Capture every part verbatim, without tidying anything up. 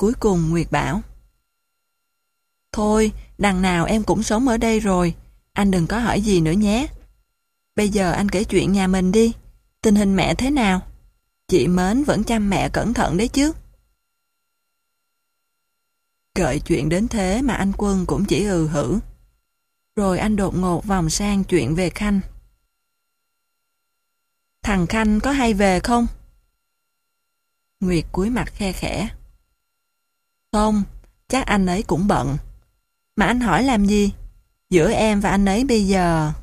Cuối cùng Nguyệt bảo: Thôi, đằng nào em cũng sống ở đây rồi, anh đừng có hỏi gì nữa nhé. Bây giờ anh kể chuyện nhà mình đi, tình hình mẹ thế nào? Chị Mến vẫn chăm mẹ cẩn thận đấy chứ? Gợi chuyện đến thế mà anh Quân cũng chỉ ừ hử. Rồi anh đột ngột vòng sang chuyện về Khanh. Thằng Khanh có hay về không? Nguyệt cúi mặt khe khẽ. Không, chắc anh ấy cũng bận. Mà anh hỏi làm gì? Giữa em và anh ấy bây giờ...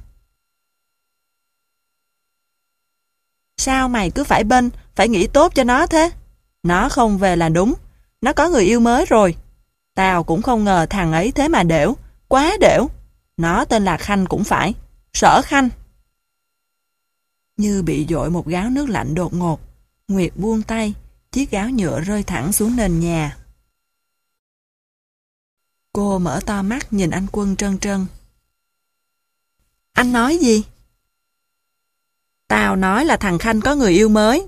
Sao mày cứ phải bênh, phải nghĩ tốt cho nó thế? Nó không về là đúng. Nó có người yêu mới rồi. Tao cũng không ngờ thằng ấy thế mà đểu. Quá đểu. Nó tên là Khanh cũng phải. Sở Khanh. Như bị dội một gáo nước lạnh đột ngột, Nguyệt buông tay, chiếc gáo nhựa rơi thẳng xuống nền nhà. Cô mở to mắt nhìn anh Quân trân trân. Anh nói gì? Tao nói là thằng Khanh có người yêu mới.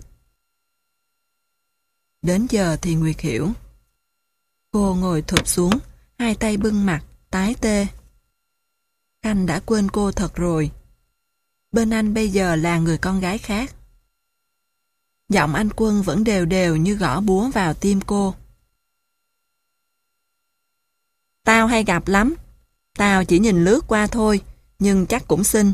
Đến giờ thì Nguyệt hiểu. Cô ngồi thụp xuống, hai tay bưng mặt, tái tê. Khanh đã quên cô thật rồi. Bên anh bây giờ là người con gái khác. Giọng anh Quân vẫn đều đều như gõ búa vào tim cô. Tao hay gặp lắm. Tao chỉ nhìn lướt qua thôi, nhưng chắc cũng xinh.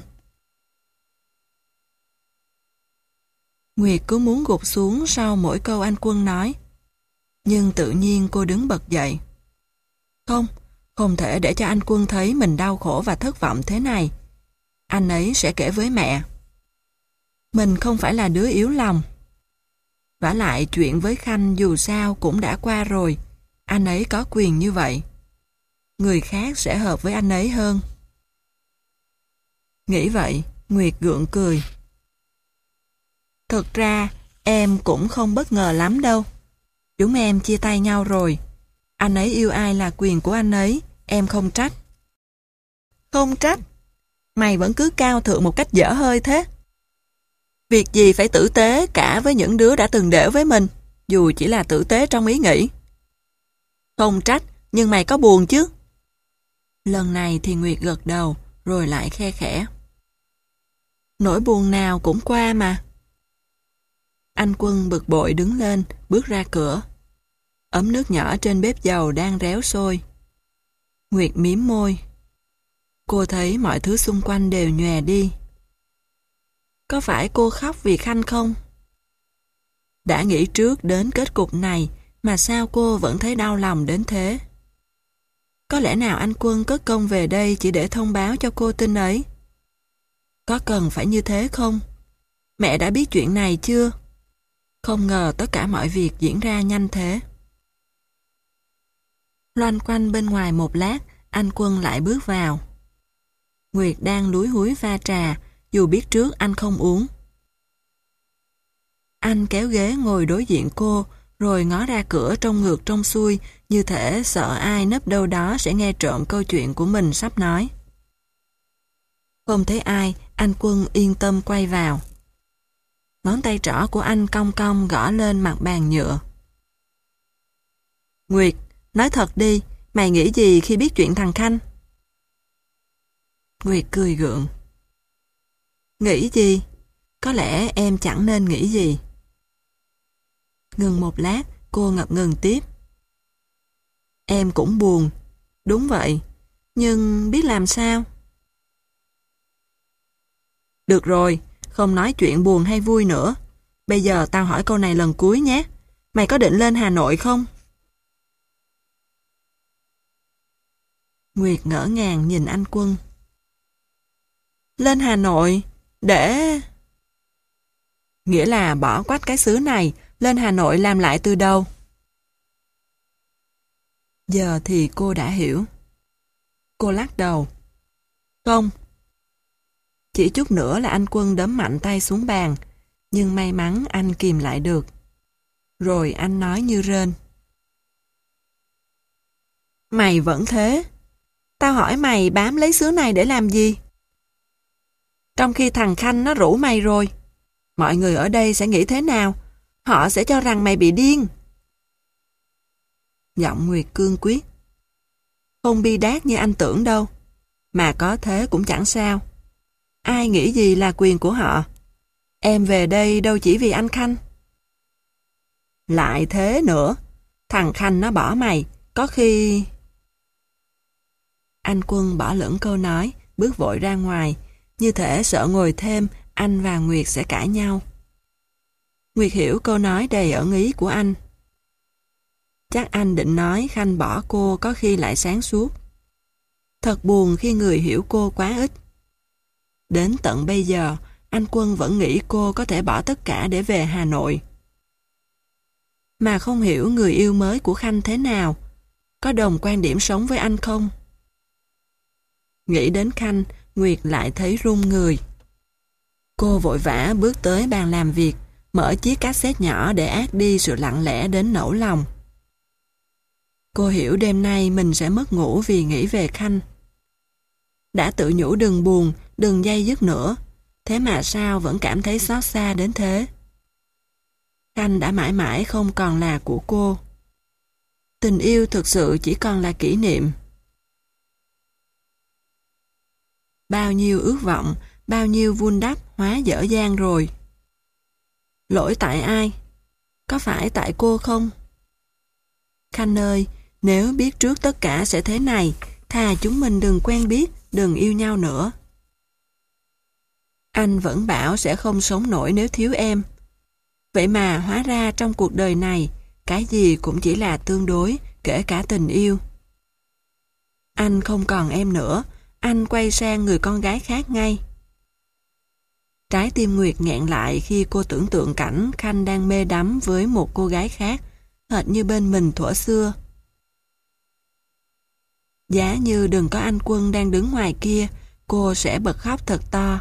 Nguyệt cứ muốn gục xuống sau mỗi câu anh Quân nói. Nhưng tự nhiên cô đứng bật dậy. Không, không thể để cho anh Quân thấy mình đau khổ và thất vọng thế này. Anh ấy sẽ kể với mẹ. Mình không phải là đứa yếu lòng. Vả lại chuyện với Khanh dù sao cũng đã qua rồi. Anh ấy có quyền như vậy. Người khác sẽ hợp với anh ấy hơn. Nghĩ vậy, Nguyệt gượng cười. Thực ra, em cũng không bất ngờ lắm đâu. Chúng em chia tay nhau rồi. Anh ấy yêu ai là quyền của anh ấy, em không trách. Không trách? Mày vẫn cứ cao thượng một cách dở hơi thế. Việc gì phải tử tế cả với những đứa đã từng đểu với mình, dù chỉ là tử tế trong ý nghĩ. Không trách, nhưng mày có buồn chứ? Lần này thì Nguyệt gật đầu, rồi lại khe khẽ. Nỗi buồn nào cũng qua mà. Anh Quân bực bội đứng lên, bước ra cửa. Ấm nước nhỏ trên bếp dầu đang réo sôi. Nguyệt mím môi. Cô thấy mọi thứ xung quanh đều nhòe đi. Có phải cô khóc vì Khanh không? Đã nghĩ trước đến kết cục này mà sao cô vẫn thấy đau lòng đến thế? Có lẽ nào anh Quân cất công về đây chỉ để thông báo cho cô tin ấy? Có cần phải như thế không? Mẹ đã biết chuyện này chưa? Không ngờ tất cả mọi việc diễn ra nhanh thế. Loanh quanh bên ngoài một lát, anh Quân lại bước vào. Nguyệt đang lúi húi pha trà, dù biết trước anh không uống. Anh kéo ghế ngồi đối diện cô, rồi ngó ra cửa trông ngược trông xuôi, như thể sợ ai nấp đâu đó sẽ nghe trộm câu chuyện của mình sắp nói. Không thấy ai, anh Quân yên tâm quay vào. Ngón tay trỏ của anh cong cong gõ lên mặt bàn nhựa. Nguyệt, nói thật đi, mày nghĩ gì khi biết chuyện thằng Khanh? Nguyệt cười gượng. Nghĩ gì? Có lẽ em chẳng nên nghĩ gì. Ngừng một lát, cô ngập ngừng tiếp. Em cũng buồn. Đúng vậy. Nhưng biết làm sao? Được rồi, không nói chuyện buồn hay vui nữa. Bây giờ tao hỏi câu này lần cuối nhé. Mày có định lên Hà Nội không? Nguyệt ngỡ ngàng nhìn anh Quân. Lên Hà Nội? Để... Nghĩa là bỏ quách cái xứ này, lên Hà Nội làm lại từ đầu. Giờ thì cô đã hiểu. Cô lắc đầu. Không. Chỉ chút nữa là anh Quân đấm mạnh tay xuống bàn, nhưng may mắn anh kìm lại được. Rồi anh nói như rên. Mày vẫn thế. Tao hỏi mày bám lấy xứ này để làm gì? Trong khi thằng Khanh nó rủ mày rồi. Mọi người ở đây sẽ nghĩ thế nào? Họ sẽ cho rằng mày bị điên. Giọng Nguyệt cương quyết. Không bi đát như anh tưởng đâu. Mà có thế cũng chẳng sao. Ai nghĩ gì là quyền của họ. Em về đây đâu chỉ vì anh Khanh. Lại thế nữa. Thằng Khanh nó bỏ mày. Có khi... Anh Quân bỏ lửng câu nói, bước vội ra ngoài. Như thể sợ ngồi thêm, anh và Nguyệt sẽ cãi nhau. Nguyệt hiểu câu nói đầy ẩn ý của anh. Chắc anh định nói Khanh bỏ cô có khi lại sáng suốt. Thật buồn khi người hiểu cô quá ít. Đến tận bây giờ, anh Quân vẫn nghĩ cô có thể bỏ tất cả để về Hà Nội. Mà không hiểu người yêu mới của Khanh thế nào, có đồng quan điểm sống với anh không? Nghĩ đến Khanh, Nguyệt lại thấy run người. Cô vội vã bước tới bàn làm việc, mở chiếc cassette nhỏ để át đi sự lặng lẽ đến nỗi lòng. Cô hiểu đêm nay mình sẽ mất ngủ vì nghĩ về Khanh. Đã tự nhủ đừng buồn, đừng day dứt nữa, thế mà sao vẫn cảm thấy xót xa đến thế. Khanh đã mãi mãi không còn là của cô. Tình yêu thực sự chỉ còn là kỷ niệm. Bao nhiêu ước vọng, bao nhiêu vun đắp hóa dở dang rồi. Lỗi tại ai? Có phải tại cô không? Khanh ơi, nếu biết trước tất cả sẽ thế này, thà chúng mình đừng quen biết, đừng yêu nhau nữa. Anh vẫn bảo sẽ không sống nổi nếu thiếu em. Vậy mà hóa ra trong cuộc đời này, cái gì cũng chỉ là tương đối, kể cả tình yêu. Anh không còn em nữa, anh quay sang người con gái khác ngay. Trái tim Nguyệt nghẹn lại khi cô tưởng tượng cảnh Khanh đang mê đắm với một cô gái khác, hệt như bên mình thuở xưa. Giá như đừng có anh Quân đang đứng ngoài kia, cô sẽ bật khóc thật to.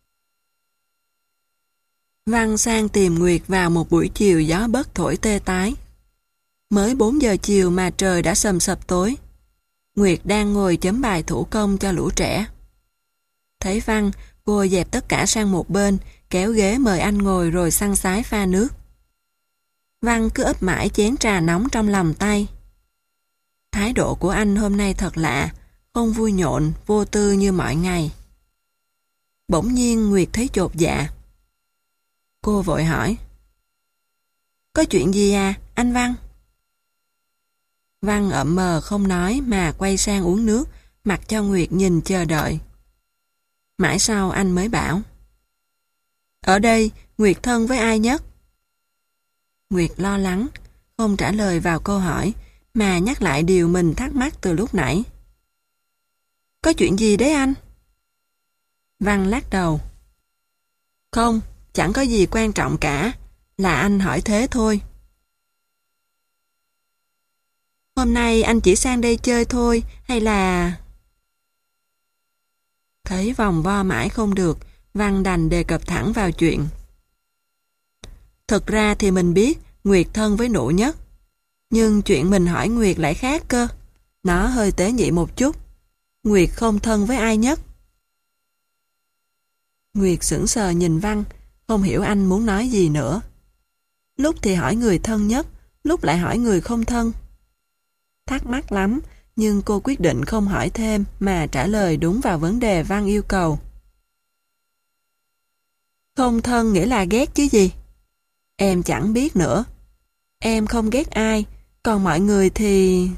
Văn sang tìm Nguyệt vào một buổi chiều gió bấc thổi tê tái. Mới bốn giờ chiều mà trời đã sầm sập tối. Nguyệt đang ngồi chấm bài thủ công cho lũ trẻ. Thấy Văn, cô dẹp tất cả sang một bên, kéo ghế mời anh ngồi rồi săn sái pha nước. Văn cứ ấp mãi chén trà nóng trong lòng tay. Thái độ của anh hôm nay thật lạ, không vui nhộn, vô tư như mọi ngày. Bỗng nhiên Nguyệt thấy chột dạ. Cô vội hỏi. Có chuyện gì à, anh Văn? Văn ậm mờ không nói mà quay sang uống nước, mặc cho Nguyệt nhìn chờ đợi. Mãi sau anh mới bảo. Ở đây, Nguyệt thân với ai nhất? Nguyệt lo lắng, không trả lời vào câu hỏi, mà nhắc lại điều mình thắc mắc từ lúc nãy. Có chuyện gì đấy anh? Văn lắc đầu. Không, chẳng có gì quan trọng cả, là anh hỏi thế thôi. Hôm nay anh chỉ sang đây chơi thôi, hay là... Thấy vòng vo mãi không được, Văn đành đề cập thẳng vào chuyện. Thực ra thì mình biết Nguyệt thân với Nụ Nhất, nhưng chuyện mình hỏi Nguyệt lại khác cơ. Nó hơi tế nhị một chút. Nguyệt không thân với ai nhất. Nguyệt sững sờ nhìn Văn, không hiểu anh muốn nói gì nữa. Lúc thì hỏi người thân nhất, lúc lại hỏi người không thân. Thắc mắc lắm, nhưng cô quyết định không hỏi thêm mà trả lời đúng vào vấn đề Văn yêu cầu. Không thân nghĩa là ghét chứ gì? Em chẳng biết nữa. Em không ghét ai, còn mọi người thì...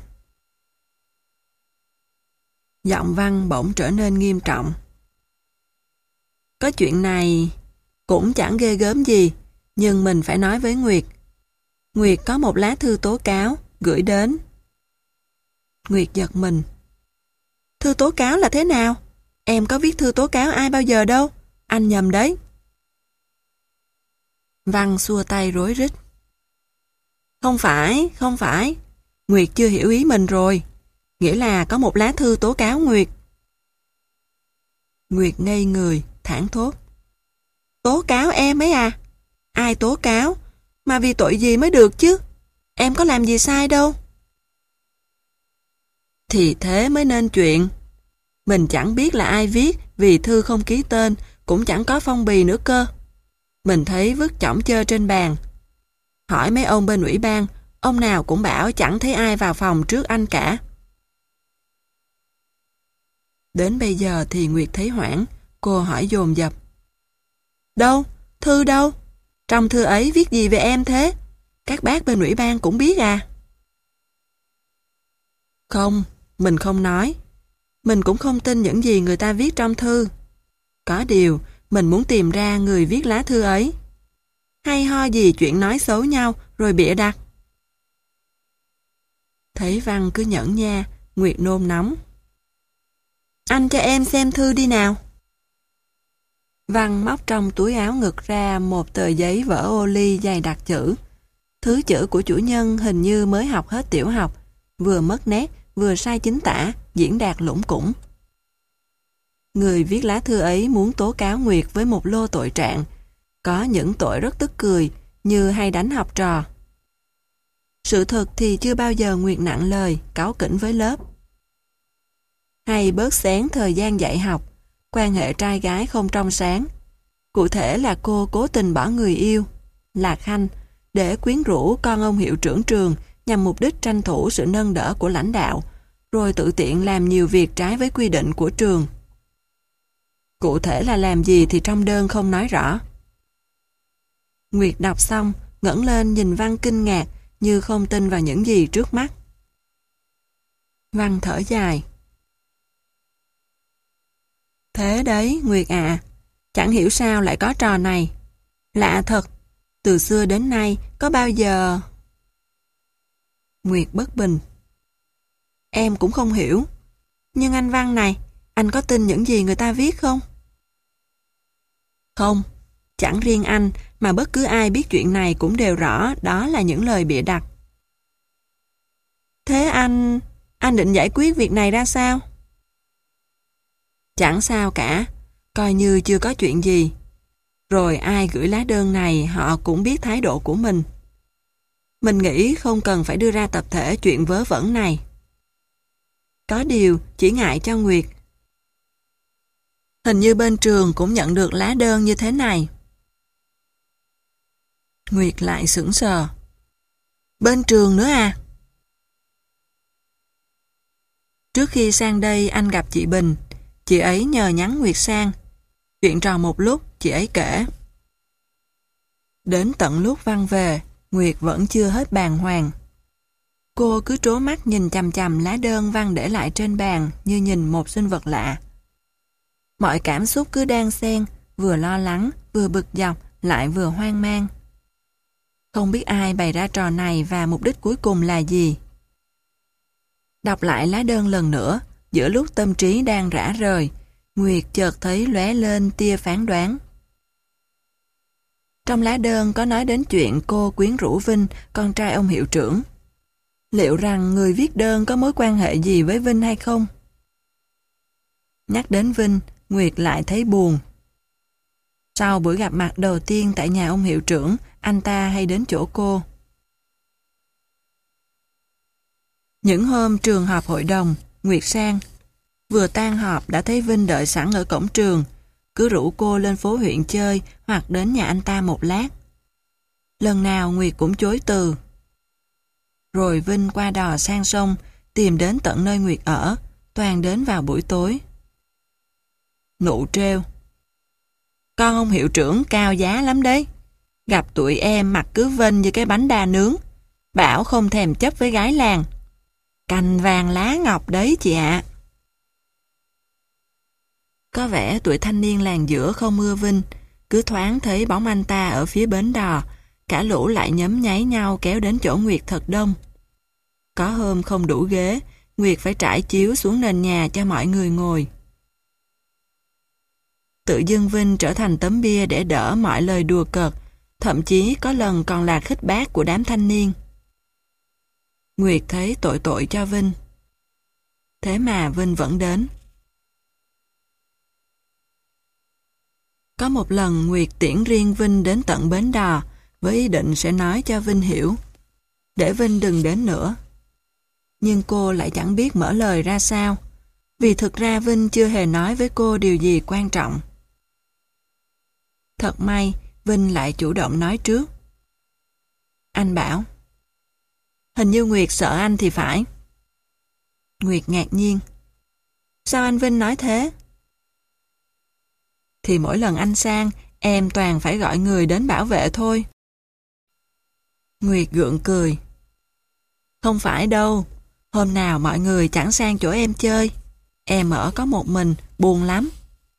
Giọng Văn bỗng trở nên nghiêm trọng. Có chuyện này cũng chẳng ghê gớm gì, nhưng mình phải nói với Nguyệt. Nguyệt có một lá thư tố cáo gửi đến. Nguyệt giật mình. Thư tố cáo là thế nào? Em có viết thư tố cáo ai bao giờ đâu. Anh nhầm đấy. Văn xua tay rối rít. Không phải, không phải. Nguyệt chưa hiểu ý mình rồi. Nghĩa là có một lá thư tố cáo Nguyệt. Nguyệt ngây người, thảng thốt. Tố cáo em ấy à? Ai tố cáo? Mà vì tội gì mới được chứ? Em có làm gì sai đâu. Thì thế mới nên chuyện. Mình chẳng biết là ai viết vì thư không ký tên, cũng chẳng có phong bì nữa cơ. Mình thấy vứt chỏng chơ trên bàn. Hỏi mấy ông bên ủy ban, Ông nào cũng bảo chẳng thấy ai vào phòng trước anh cả. Đến bây giờ thì Nguyệt thấy hoảng, cô hỏi dồn dập. Đâu? Thư đâu? Trong thư ấy viết gì về em thế? Các bác bên ủy ban cũng biết à? Không, mình không nói. Mình cũng không tin những gì người ta viết trong thư. Có điều, mình muốn tìm ra người viết lá thư ấy. Hay ho gì chuyện nói xấu nhau rồi bịa đặt. Thấy Văn cứ nhẫn nha, Nguyệt nôn nóng. Anh cho em xem thư đi nào. Văn móc trong túi áo ngực ra một tờ giấy vỡ ô ly dày đặc chữ. Thứ chữ của chủ nhân hình như mới học hết tiểu học, vừa mất nét, vừa sai chính tả, diễn đạt lủng củng. Người viết lá thư ấy muốn tố cáo Nguyệt với một lô tội trạng, có những tội rất tức cười, như hay đánh học trò. Sự thật thì chưa bao giờ Nguyệt nặng lời, cáu kỉnh với lớp. Hay bớt xén thời gian dạy học, quan hệ trai gái không trong sáng. Cụ thể là cô cố tình bỏ người yêu, là Khanh, để quyến rũ con ông hiệu trưởng trường nhằm mục đích tranh thủ sự nâng đỡ của lãnh đạo, rồi tự tiện làm nhiều việc trái với quy định của trường. Cụ thể là làm gì thì trong đơn không nói rõ. Nguyệt đọc xong, ngẩng lên nhìn Văn kinh ngạc như không tin vào những gì trước mắt. Văn thở dài. Thế đấy, Nguyệt ạ, chẳng hiểu sao lại có trò này. Lạ thật, từ xưa đến nay có bao giờ... Nguyệt bất bình. Em cũng không hiểu. Nhưng anh Văn này, anh có tin những gì người ta viết không? Không, chẳng riêng anh mà bất cứ ai biết chuyện này cũng đều rõ đó là những lời bịa đặt. Thế anh... anh định giải quyết việc này ra sao? Chẳng sao cả, coi như chưa có chuyện gì. Rồi ai gửi lá đơn này họ cũng biết thái độ của mình. Mình nghĩ không cần phải đưa ra tập thể chuyện vớ vẩn này. Có điều chỉ ngại cho Nguyệt. Hình như bên trường cũng nhận được lá đơn như thế này. Nguyệt lại sững sờ. Bên trường nữa à? Trước khi sang đây anh gặp chị Bình. Chị ấy nhờ nhắn Nguyệt sang. Chuyện trò một lúc chị ấy kể. Đến tận lúc Văn về, Nguyệt vẫn chưa hết bàng hoàng. Cô cứ trố mắt nhìn chằm chằm lá đơn Văn để lại trên bàn như nhìn một sinh vật lạ. Mọi cảm xúc cứ đan xen, vừa lo lắng, vừa bực dọc, lại vừa hoang mang. Không biết ai bày ra trò này và mục đích cuối cùng là gì. Đọc lại lá đơn lần nữa, giữa lúc tâm trí đang rã rời, Nguyệt chợt thấy lóe lên tia phán đoán. Trong lá đơn có nói đến chuyện cô quyến rũ Vinh, con trai ông hiệu trưởng. Liệu rằng người viết đơn có mối quan hệ gì với Vinh hay không? Nhắc đến Vinh, Nguyệt lại thấy buồn. Sau buổi gặp mặt đầu tiên tại nhà ông hiệu trưởng, anh ta hay đến chỗ cô. Những hôm trường họp hội đồng, Nguyệt sang. Vừa tan họp đã thấy Vinh đợi sẵn ở cổng trường, cứ rủ cô lên phố huyện chơi hoặc đến nhà anh ta một lát. Lần nào Nguyệt cũng chối từ. Rồi Vinh qua đò sang sông, tìm đến tận nơi Nguyệt ở, toàn đến vào buổi tối. Nụ trêu. Con ông hiệu trưởng cao giá lắm đấy. Gặp tụi em mặt cứ vênh như cái bánh đa nướng. Bảo không thèm chấp với gái làng. Cành vàng lá ngọc đấy chị ạ. Có vẻ tụi thanh niên làng giữa không ưa Vinh. Cứ thoáng thấy bóng anh ta ở phía bến đò. Cả lũ lại nhấm nháy nhau kéo đến chỗ Nguyệt thật đông. Có hôm không đủ ghế, Nguyệt phải trải chiếu xuống nền nhà cho mọi người ngồi. Tự dưng Vinh trở thành tấm bia để đỡ mọi lời đùa cợt, thậm chí có lần còn là khích bác của đám thanh niên. Nguyệt thấy tội tội cho Vinh. Thế mà Vinh vẫn đến. Có một lần Nguyệt tiễn riêng Vinh đến tận bến đò với ý định sẽ nói cho Vinh hiểu, để Vinh đừng đến nữa. Nhưng cô lại chẳng biết mở lời ra sao, vì thực ra Vinh chưa hề nói với cô điều gì quan trọng. Thật may, Vinh lại chủ động nói trước. Anh bảo. Hình như Nguyệt sợ anh thì phải. Nguyệt ngạc nhiên. Sao anh Vinh nói thế? Thì mỗi lần anh sang, em toàn phải gọi người đến bảo vệ thôi. Nguyệt gượng cười. Không phải đâu, hôm nào mọi người chẳng sang chỗ em chơi. Em ở có một mình, buồn lắm.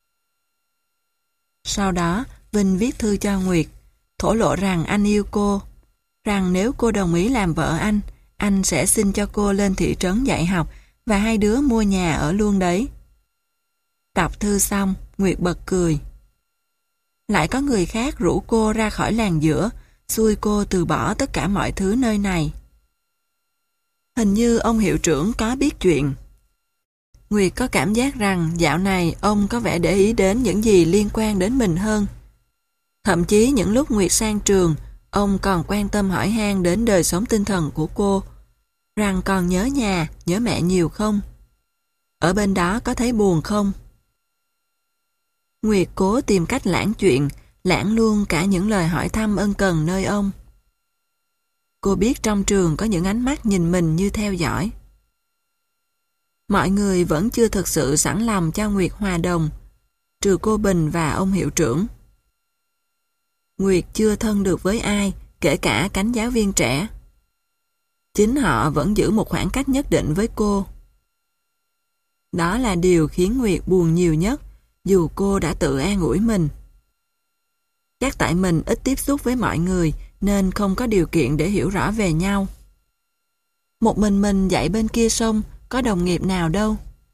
Sau đó, Vinh viết thư cho Nguyệt, thổ lộ rằng anh yêu cô, rằng nếu cô đồng ý làm vợ anh, anh sẽ xin cho cô lên thị trấn dạy học và hai đứa mua nhà ở luôn đấy. Đọc thư xong, Nguyệt bật cười. Lại có người khác rủ cô ra khỏi làng giữa, xui cô từ bỏ tất cả mọi thứ nơi này. Hình như ông hiệu trưởng có biết chuyện. Nguyệt có cảm giác rằng dạo này ông có vẻ để ý đến những gì liên quan đến mình hơn. Thậm chí những lúc Nguyệt sang trường, ông còn quan tâm hỏi han đến đời sống tinh thần của cô, rằng còn nhớ nhà, nhớ mẹ nhiều không? Ở bên đó có thấy buồn không? Nguyệt cố tìm cách lãng chuyện, lãng luôn cả những lời hỏi thăm ân cần nơi ông. Cô biết trong trường có những ánh mắt nhìn mình như theo dõi. Mọi người vẫn chưa thực sự sẵn lòng cho Nguyệt hòa đồng, trừ cô Bình và ông hiệu trưởng. Nguyệt chưa thân được với ai, kể cả cánh giáo viên trẻ. Chính họ vẫn giữ một khoảng cách nhất định với cô. Đó là điều khiến Nguyệt buồn nhiều nhất, dù cô đã tự an ủi mình. Chắc tại mình ít tiếp xúc với mọi người nên không có điều kiện để hiểu rõ về nhau. Một mình mình dạy bên kia sông, có đồng nghiệp nào đâu.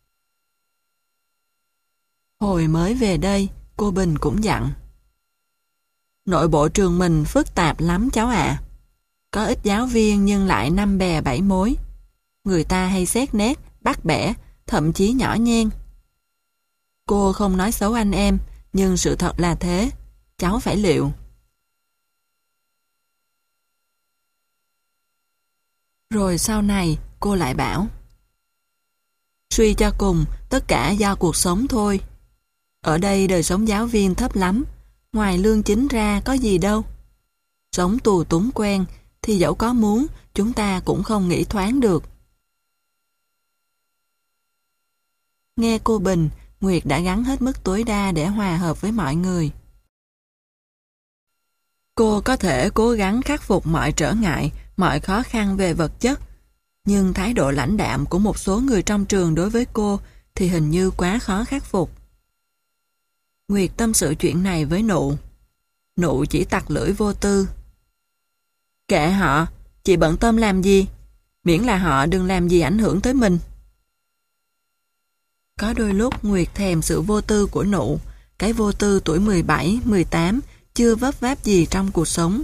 Hồi mới về đây, cô Bình cũng dặn. Nội bộ trường mình phức tạp lắm cháu ạ. Có ít giáo viên nhưng lại năm bè bảy mối. Người ta hay xét nét, bắt bẻ, thậm chí nhỏ nhen. Cô không nói xấu anh em, nhưng sự thật là thế. Cháu phải liệu. Rồi sau này, cô lại bảo. Suy cho cùng, tất cả do cuộc sống thôi. Ở đây đời sống giáo viên thấp lắm. Ngoài lương chính ra có gì đâu. Sống tù túng quen, thì dẫu có muốn, chúng ta cũng không nghĩ thoáng được. Nghe cô Bình, Nguyệt đã gắng hết mức tối đa để hòa hợp với mọi người. Cô có thể cố gắng khắc phục mọi trở ngại, mọi khó khăn về vật chất, nhưng thái độ lãnh đạm của một số người trong trường đối với cô thì hình như quá khó khắc phục. Nguyệt tâm sự chuyện này với Nụ. Nụ chỉ tặc lưỡi vô tư. Kệ họ, chị bận tâm làm gì? Miễn là họ đừng làm gì ảnh hưởng tới mình. Có đôi lúc Nguyệt thèm sự vô tư của Nụ, cái vô tư tuổi mười bảy, mười tám, chưa vấp váp gì trong cuộc sống.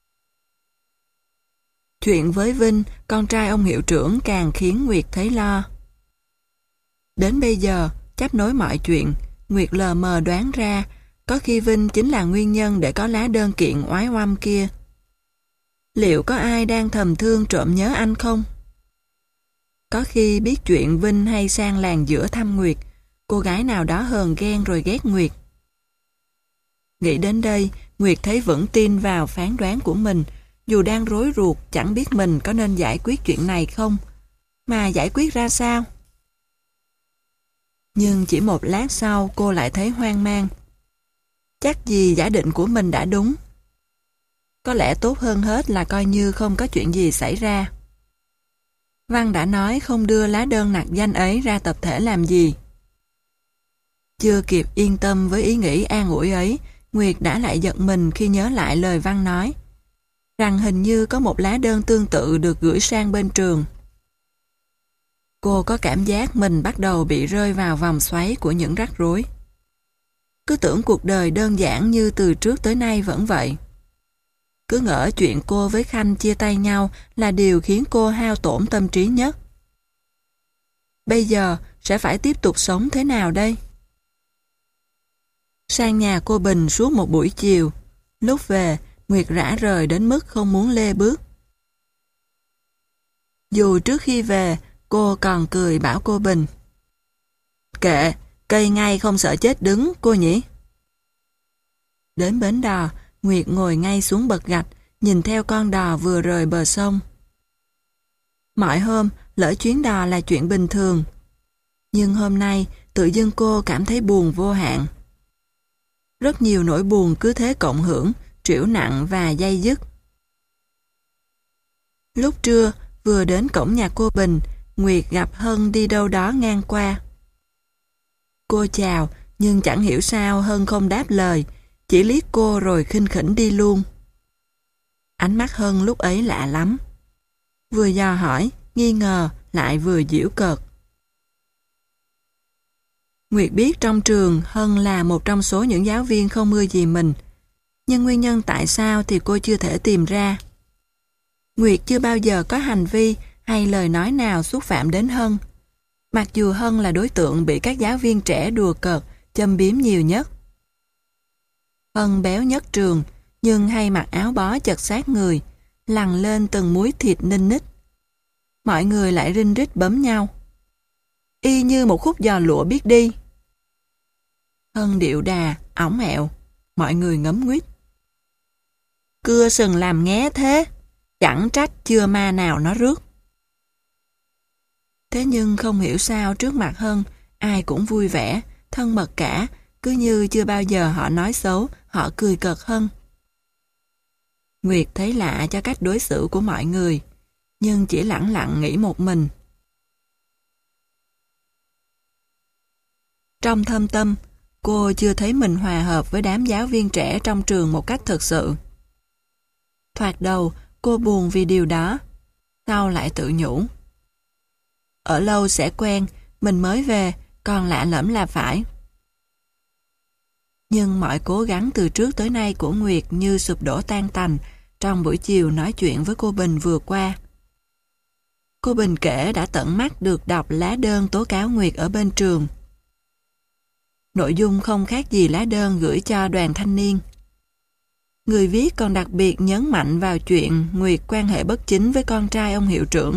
Chuyện với Vinh, con trai ông hiệu trưởng càng khiến Nguyệt thấy lo. Đến bây giờ, chấp nối mọi chuyện, Nguyệt lờ mờ đoán ra có khi Vinh chính là nguyên nhân để có lá đơn kiện oái oăm kia. Liệu có ai đang thầm thương trộm nhớ anh không? Có khi biết chuyện Vinh hay sang làng giữa thăm Nguyệt, cô gái nào đó hờn ghen rồi ghét Nguyệt. Nghĩ đến đây, Nguyệt thấy vững tin vào phán đoán của mình, dù đang rối ruột chẳng biết mình có nên giải quyết chuyện này không, mà giải quyết ra sao. Nhưng chỉ một lát sau cô lại thấy hoang mang. Chắc gì giả định của mình đã đúng. Có lẽ tốt hơn hết là coi như không có chuyện gì xảy ra. Văn đã nói không đưa lá đơn nặc danh ấy ra tập thể làm gì. Chưa kịp yên tâm với ý nghĩ an ủi ấy, Nguyệt đã lại giật mình khi nhớ lại lời Văn nói, rằng hình như có một lá đơn tương tự được gửi sang bên trường. Cô có cảm giác mình bắt đầu bị rơi vào vòng xoáy của những rắc rối. Cứ tưởng cuộc đời đơn giản như từ trước tới nay vẫn vậy. Cứ ngỡ chuyện cô với Khanh chia tay nhau là điều khiến cô hao tổn tâm trí nhất. Bây giờ sẽ phải tiếp tục sống thế nào đây? Sang nhà cô Bình suốt một buổi chiều. Lúc về, Nguyệt rã rời đến mức không muốn lê bước. Dù trước khi về, cô còn cười bảo cô Bình. Kệ, cây ngay không sợ chết đứng, cô nhỉ? Đến bến đò, Nguyệt ngồi ngay xuống bậc gạch, nhìn theo con đò vừa rời bờ sông. Mọi hôm, lỡ chuyến đò là chuyện bình thường. Nhưng hôm nay, tự dưng cô cảm thấy buồn vô hạn. Rất nhiều nỗi buồn cứ thế cộng hưởng, trĩu nặng và day dứt. Lúc trưa, vừa đến cổng nhà cô Bình, Nguyệt gặp Hân đi đâu đó ngang qua. Cô chào, nhưng chẳng hiểu sao Hân không đáp lời, chỉ liếc cô rồi khinh khỉnh đi luôn. Ánh mắt Hân lúc ấy lạ lắm. Vừa dò hỏi, nghi ngờ, lại vừa giễu cợt. Nguyệt biết trong trường Hân là một trong số những giáo viên không ưa gì mình, nhưng nguyên nhân tại sao thì cô chưa thể tìm ra. Nguyệt chưa bao giờ có hành vi hay lời nói nào xúc phạm đến Hân, mặc dù Hân là đối tượng bị các giáo viên trẻ đùa cợt, châm biếm nhiều nhất. Hân béo nhất trường, nhưng hay mặc áo bó chật sát người, lằn lên từng múi thịt ninh ních. Mọi người lại rinh rít bấm nhau. Y như một khúc giò lụa biết đi. Hân điệu đà, ỏng ẹo, mọi người ngấm nguyết. Cưa sừng làm nghé thế, chẳng trách chưa ma nào nó rước. Thế nhưng không hiểu sao trước mặt Hân, ai cũng vui vẻ, thân mật cả, cứ như chưa bao giờ họ nói xấu, họ cười cợt Hân. Nguyệt thấy lạ cho cách đối xử của mọi người, nhưng chỉ lẳng lặng nghĩ một mình. Trong thâm tâm, cô chưa thấy mình hòa hợp với đám giáo viên trẻ trong trường một cách thực sự. Thoạt đầu, cô buồn vì điều đó, sau lại tự nhủ. Ở lâu sẽ quen, mình mới về, còn lạ lẫm là phải. Nhưng mọi cố gắng từ trước tới nay của Nguyệt như sụp đổ tan tành trong buổi chiều nói chuyện với cô Bình vừa qua. Cô Bình kể đã tận mắt được đọc lá đơn tố cáo Nguyệt ở bên trường. Nội dung không khác gì lá đơn gửi cho đoàn thanh niên. Người viết còn đặc biệt nhấn mạnh vào chuyện Nguyệt quan hệ bất chính với con trai ông hiệu trưởng.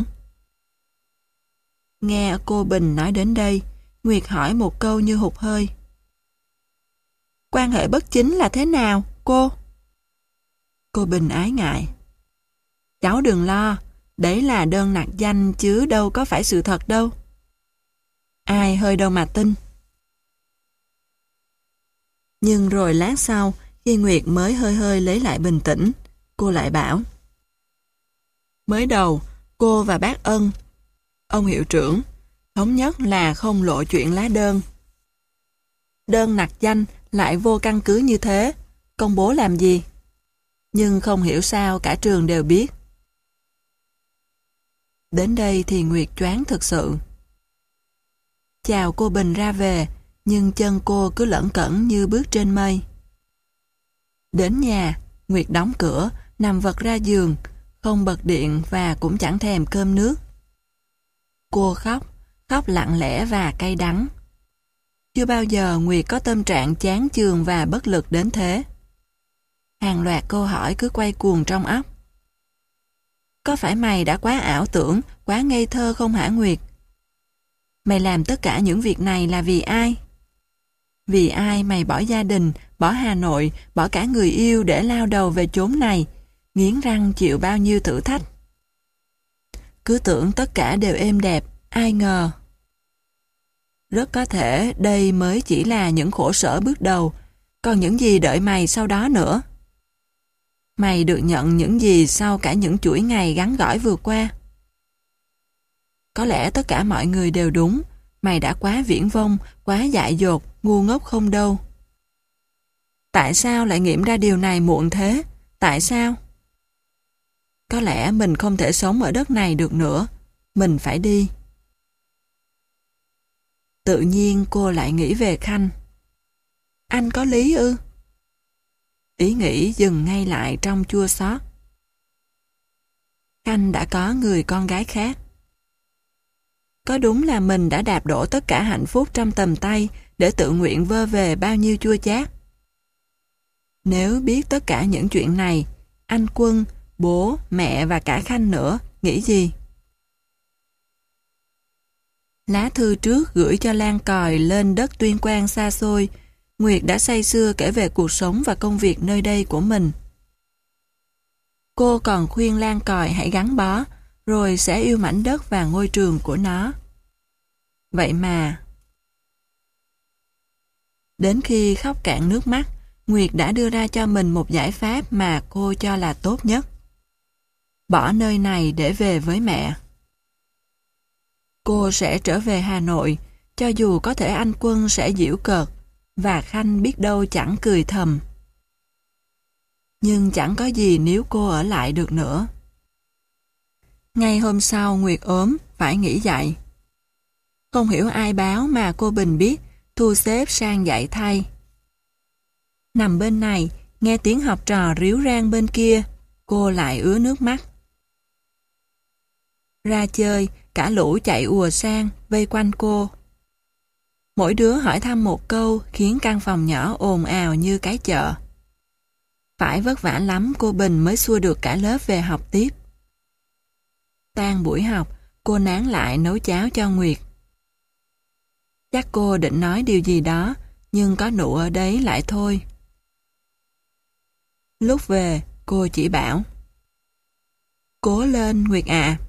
Nghe cô Bình nói đến đây, Nguyệt hỏi một câu như hụt hơi. Quan hệ bất chính là thế nào, cô? Cô Bình ái ngại. Cháu đừng lo, đấy là đơn nặc danh chứ đâu có phải sự thật đâu. Ai hơi đâu mà tin. Nhưng rồi lát sau, khi Nguyệt mới hơi hơi lấy lại bình tĩnh, cô lại bảo. Mới đầu, cô và bác Ân, ông hiệu trưởng, thống nhất là không lộ chuyện lá đơn. Đơn nặc danh lại vô căn cứ như thế, công bố làm gì? Nhưng không hiểu sao cả trường đều biết. Đến đây thì Nguyệt choáng thực sự. Chào cô Bình ra về, nhưng chân cô cứ lẩn cẩn như bước trên mây. Đến nhà, Nguyệt đóng cửa, nằm vật ra giường, không bật điện và cũng chẳng thèm cơm nước. Cô khóc, khóc lặng lẽ và cay đắng. Chưa bao giờ Nguyệt có tâm trạng chán chường và bất lực đến thế. Hàng loạt câu hỏi cứ quay cuồng trong óc. Có phải mày đã quá ảo tưởng, quá ngây thơ không hả Nguyệt? Mày làm tất cả những việc này là vì ai? Vì ai mày bỏ gia đình, bỏ Hà Nội, bỏ cả người yêu để lao đầu về chốn này, nghiến răng chịu bao nhiêu thử thách? Cứ tưởng tất cả đều êm đẹp, ai ngờ. Rất có thể đây mới chỉ là những khổ sở bước đầu, còn những gì đợi mày sau đó nữa. Mày được nhận những gì sau cả những chuỗi ngày gắn gỏi vừa qua? Có lẽ tất cả mọi người đều đúng, mày đã quá viển vông, quá dại dột, ngu ngốc không đâu. Tại sao lại nghiệm ra điều này muộn thế? Tại sao? Có lẽ mình không thể sống ở đất này được nữa, mình phải đi. Tự nhiên cô lại nghĩ về Khanh. Anh có lý ư? Ý nghĩ dừng ngay lại trong chua xót. Khanh đã có người con gái khác. Có đúng là mình đã đạp đổ tất cả hạnh phúc trong tầm tay để tự nguyện vơ về bao nhiêu chua chát? Nếu biết tất cả những chuyện này, anh Quân, bố, mẹ và cả Khanh nữa, nghĩ gì? Lá thư trước gửi cho Lan Còi lên đất Tuyên Quang xa xôi, Nguyệt đã say sưa kể về cuộc sống và công việc nơi đây của mình. Cô còn khuyên Lan Còi hãy gắn bó, rồi sẽ yêu mảnh đất và ngôi trường của nó. Vậy mà... Đến khi khóc cạn nước mắt, Nguyệt đã đưa ra cho mình một giải pháp mà cô cho là tốt nhất. Bỏ nơi này để về với mẹ. Cô sẽ trở về Hà Nội, cho dù có thể anh Quân sẽ giễu cợt, và Khanh biết đâu chẳng cười thầm. Nhưng chẳng có gì nếu cô ở lại được nữa. Ngay hôm sau Nguyệt ốm, phải nghỉ dạy. Không hiểu ai báo mà cô Bình biết, thu xếp sang dạy thay. Nằm bên này, nghe tiếng học trò ríu rang bên kia, cô lại ứa nước mắt. Ra chơi, cả lũ chạy ùa sang, vây quanh cô. Mỗi đứa hỏi thăm một câu khiến căn phòng nhỏ ồn ào như cái chợ. Phải vất vả lắm cô Bình mới xua được cả lớp về học tiếp. Tan buổi học, cô nán lại nấu cháo cho Nguyệt. Chắc cô định nói điều gì đó, nhưng có nụ ở đấy lại thôi. Lúc về, cô chỉ bảo: "Cố lên Nguyệt ạ."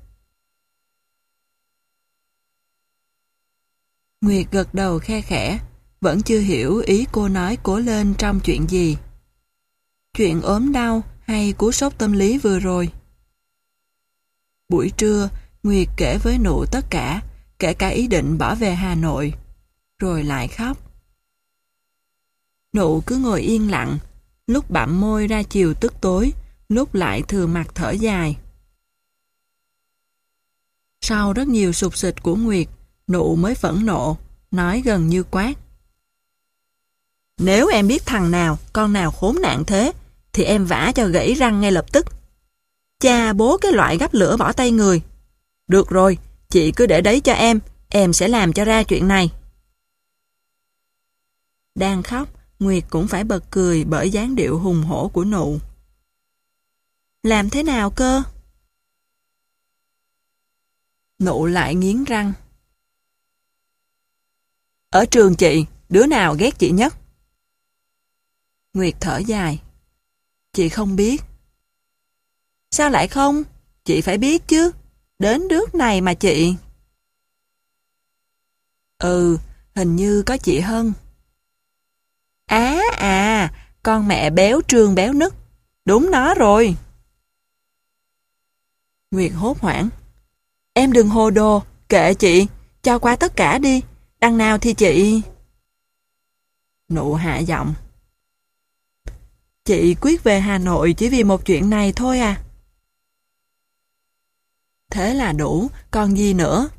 Nguyệt gật đầu khe khẽ, vẫn chưa hiểu ý cô nói cố lên trong chuyện gì. Chuyện ốm đau hay cú sốc tâm lý vừa rồi. Buổi trưa, Nguyệt kể với Nụ tất cả, kể cả ý định bỏ về Hà Nội, rồi lại khóc. Nụ cứ ngồi yên lặng, lúc bặm môi ra chiều tức tối, lúc lại thừa mặt thở dài. Sau rất nhiều sục sịch của Nguyệt, Nụ mới phẫn nộ, nói gần như quát: "Nếu em biết thằng nào, con nào khốn nạn thế, thì em vả cho gãy răng ngay lập tức. Cha bố cái loại gắp lửa bỏ tay người. Được rồi, chị cứ để đấy cho em, em sẽ làm cho ra chuyện này." Đang khóc, Nguyệt cũng phải bật cười bởi dáng điệu hùng hổ của Nụ. "Làm thế nào cơ?" Nụ lại nghiến răng. "Ở trường chị, đứa nào ghét chị nhất?" Nguyệt thở dài. "Chị không biết." "Sao lại không? Chị phải biết chứ. Đến nước này mà chị..." "Ừ, hình như có chị Hân." "Á à, con mẹ béo trương béo nứt. Đúng nó rồi." Nguyệt hốt hoảng. "Em đừng hồ đồ, kệ chị, cho qua tất cả đi. Đằng nào thì chị..." Nụ hạ giọng. "Chị quyết về Hà Nội chỉ vì một chuyện này thôi à?" "Thế là đủ, còn gì nữa?"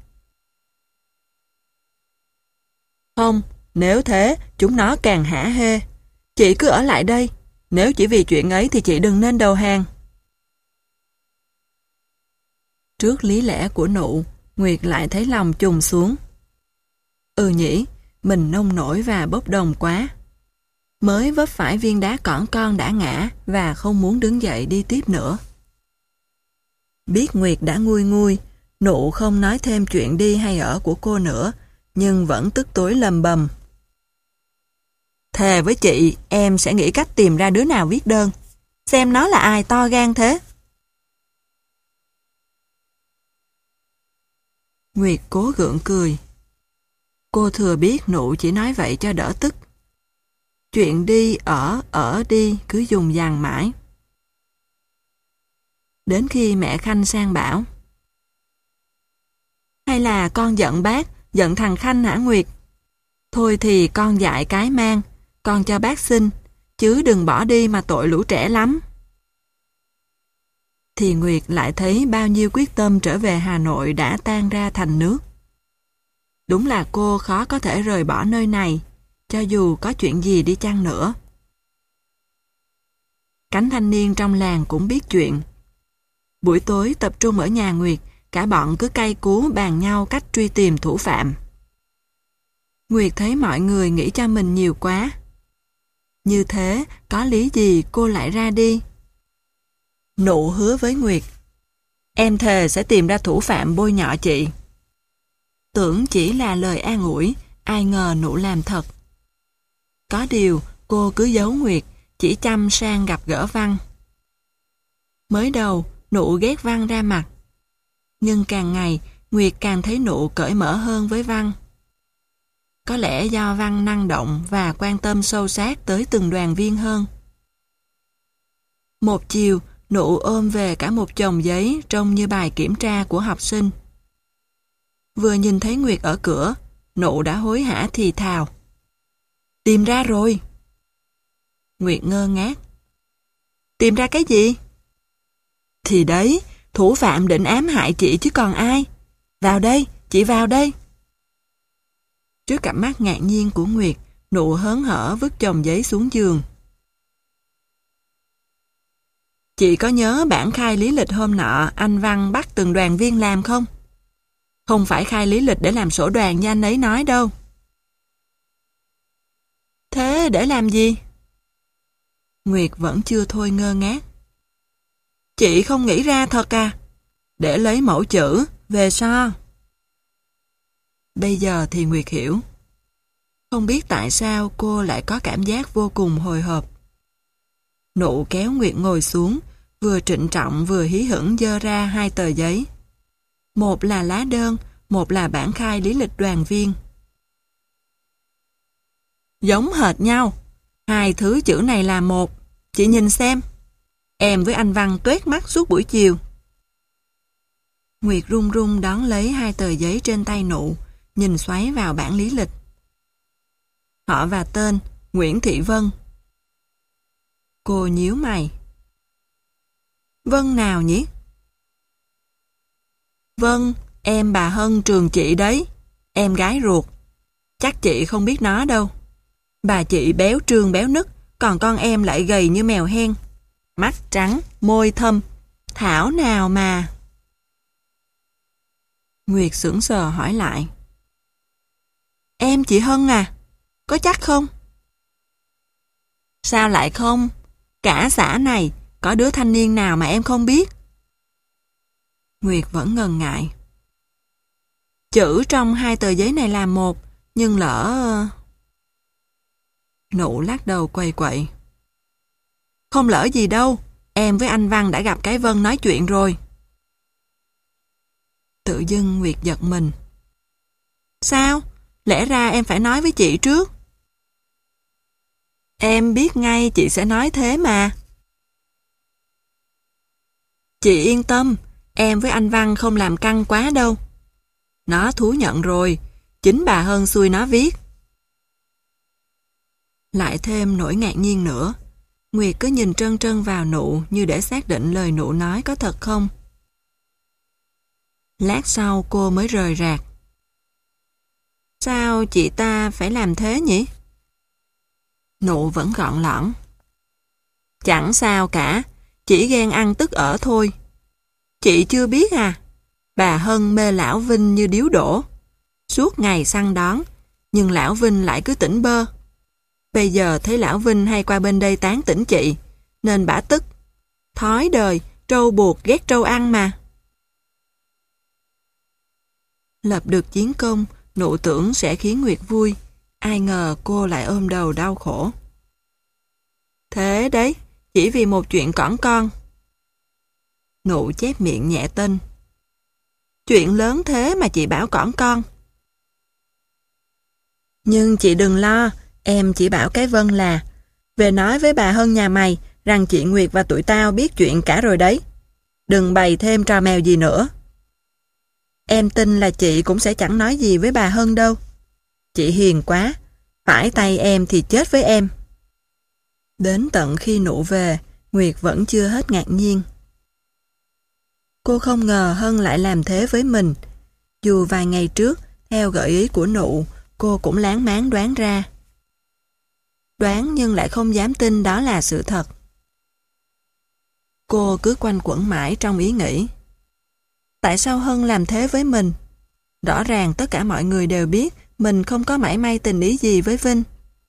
"Không, nếu thế, chúng nó càng hả hê. Chị cứ ở lại đây. Nếu chỉ vì chuyện ấy thì chị đừng nên đầu hàng." Trước lý lẽ của Nụ, Nguyệt lại thấy lòng trùng xuống. Ừ nhỉ, mình nông nổi và bốc đồng quá. Mới vấp phải viên đá cỏn con đã ngã và không muốn đứng dậy đi tiếp nữa. Biết Nguyệt đã nguôi nguôi, Nụ không nói thêm chuyện đi hay ở của cô nữa, nhưng vẫn tức tối lầm bầm. "Thề với chị, em sẽ nghĩ cách tìm ra đứa nào viết đơn. Xem nó là ai to gan thế." Nguyệt cố gượng cười. Cô thừa biết Nụ chỉ nói vậy cho đỡ tức. Chuyện đi ở, ở đi cứ dùng dằng mãi. Đến khi mẹ Khanh sang bảo: "Hay là con giận bác, giận thằng Khanh hả Nguyệt? Thôi thì con dạy cái mang, con cho bác xin, chứ đừng bỏ đi mà tội lũ trẻ lắm." Thì Nguyệt lại thấy bao nhiêu quyết tâm trở về Hà Nội đã tan ra thành nước. Đúng là cô khó có thể rời bỏ nơi này, cho dù có chuyện gì đi chăng nữa. Cánh thanh niên trong làng cũng biết chuyện. Buổi tối tập trung ở nhà Nguyệt, cả bọn cứ cay cú bàn nhau cách truy tìm thủ phạm. Nguyệt thấy mọi người nghĩ cho mình nhiều quá. Như thế, có lý gì cô lại ra đi? Nụ hứa với Nguyệt: "Em thề sẽ tìm ra thủ phạm bôi nhọ chị." Tưởng chỉ là lời an ủi, ai ngờ Nụ làm thật. Có điều, cô cứ giấu Nguyệt, chỉ chăm sang gặp gỡ Văn. Mới đầu, Nụ ghét Văn ra mặt. Nhưng càng ngày, Nguyệt càng thấy Nụ cởi mở hơn với Văn. Có lẽ do Văn năng động và quan tâm sâu sát tới từng đoàn viên hơn. Một chiều, Nụ ôm về cả một chồng giấy trông như bài kiểm tra của học sinh. Vừa nhìn thấy Nguyệt ở cửa, Nụ đã hối hả thì thào. Tìm ra rồi. Nguyệt ngơ ngác. Tìm ra cái gì? Thì đấy, thủ phạm định ám hại chị chứ còn ai. Vào đây, chị vào đây. Trước cặp mắt ngạc nhiên của Nguyệt, Nụ hớn hở vứt chồng giấy xuống giường. Chị có nhớ bản khai lý lịch hôm nọ anh Văn bắt từng đoàn viên làm không? Không phải khai lý lịch để làm sổ đoàn như anh ấy nói đâu. Thế để làm gì? Nguyệt vẫn chưa thôi ngơ ngác. Chị không nghĩ ra thật à? Để lấy mẫu chữ, về so. Bây giờ thì Nguyệt hiểu. Không biết tại sao cô lại có cảm giác vô cùng hồi hộp. Nụ kéo Nguyệt ngồi xuống, vừa trịnh trọng vừa hí hửng giơ ra hai tờ giấy. Một là lá đơn, một là bản khai lý lịch đoàn viên. Giống hệt nhau. Hai thứ chữ này là một. Chị nhìn xem. Em với anh Văn tuét mắt suốt buổi chiều. Nguyệt run run đón lấy hai tờ giấy trên tay Nụ, nhìn xoáy vào bản lý lịch. Họ và tên, Nguyễn Thị Vân. Cô nhíu mày. Vân nào nhỉ? Vân, em bà Hân trường chị đấy. Em gái ruột. Chắc chị không biết nó đâu. Bà chị béo trương béo nứt, còn con em lại gầy như mèo hen. Mắt trắng, môi thâm. Thảo nào mà... Nguyệt sững sờ hỏi lại. Em chị Hân à? Có chắc không? Sao lại không? Cả xã này, có đứa thanh niên nào mà em không biết? Nguyệt vẫn ngần ngại. Chữ trong hai tờ giấy này là một, nhưng lỡ... Nụ lắc đầu quầy quậy. Không lỡ gì đâu, em với anh Văn đã gặp cái Vân nói chuyện rồi. Tự dưng Nguyệt giật mình. Sao? Lẽ ra em phải nói với chị trước. Em biết ngay chị sẽ nói thế mà. Chị yên tâm, em với anh Văn không làm căng quá đâu. Nó thú nhận rồi, chính bà Hân xui nó viết. Lại thêm nỗi ngạc nhiên nữa. Nguyệt cứ nhìn trân trân vào Nụ như để xác định lời Nụ nói có thật không. Lát sau cô mới rời rạc. Sao chị ta phải làm thế nhỉ? Nụ vẫn gọn lõn. Chẳng sao cả, chỉ ghen ăn tức ở thôi. Chị chưa biết à, bà Hân mê lão Vinh như điếu đổ. Suốt ngày săn đón, nhưng lão Vinh lại cứ tỉnh bơ. Bây giờ thấy lão Vinh hay qua bên đây tán tỉnh chị, nên bả tức. Thói đời, trâu buộc ghét trâu ăn mà. Lập được chiến công, Nụ tưởng sẽ khiến Nguyệt vui. Ai ngờ cô lại ôm đầu đau khổ. Thế đấy, chỉ vì một chuyện cỏn con. Nụ chép miệng nhẹ tênh. Chuyện lớn thế mà chị bảo cỏn con. Nhưng chị đừng lo, em chỉ bảo cái Vân là về nói với bà Hân nhà mày rằng chị Nguyệt và tụi tao biết chuyện cả rồi đấy. Đừng bày thêm trò mèo gì nữa. Em tin là chị cũng sẽ chẳng nói gì với bà Hân đâu. Chị hiền quá, phải tay em thì chết với em. Đến tận khi Nụ về, Nguyệt vẫn chưa hết ngạc nhiên. Cô không ngờ Hân lại làm thế với mình. Dù vài ngày trước, theo gợi ý của Nụ, cô cũng láng máng đoán ra. Đoán nhưng lại không dám tin đó là sự thật. Cô cứ quanh quẩn mãi trong ý nghĩ. Tại sao Hân làm thế với mình? Rõ ràng tất cả mọi người đều biết mình không có mảy may tình ý gì với Vinh.